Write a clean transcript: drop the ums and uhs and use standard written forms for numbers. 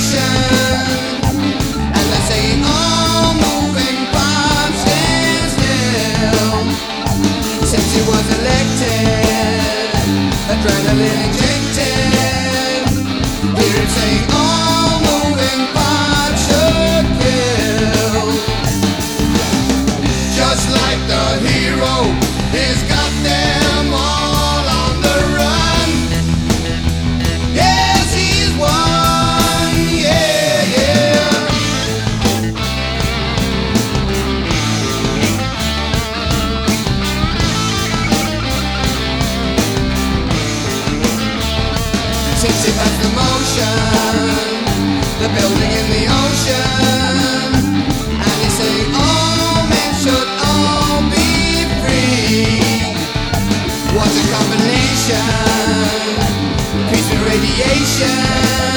motion, and they say all moving parts stand still. Since he was elected, adrenaline injected, hear him saying all moving parts should kill. Just like the hero, he's got them all on the run. Yes, he's won, yeah, yeah. Since he passed the motion, the building in the ocean, and they say all men should all be free. What a combination, peace with radiation.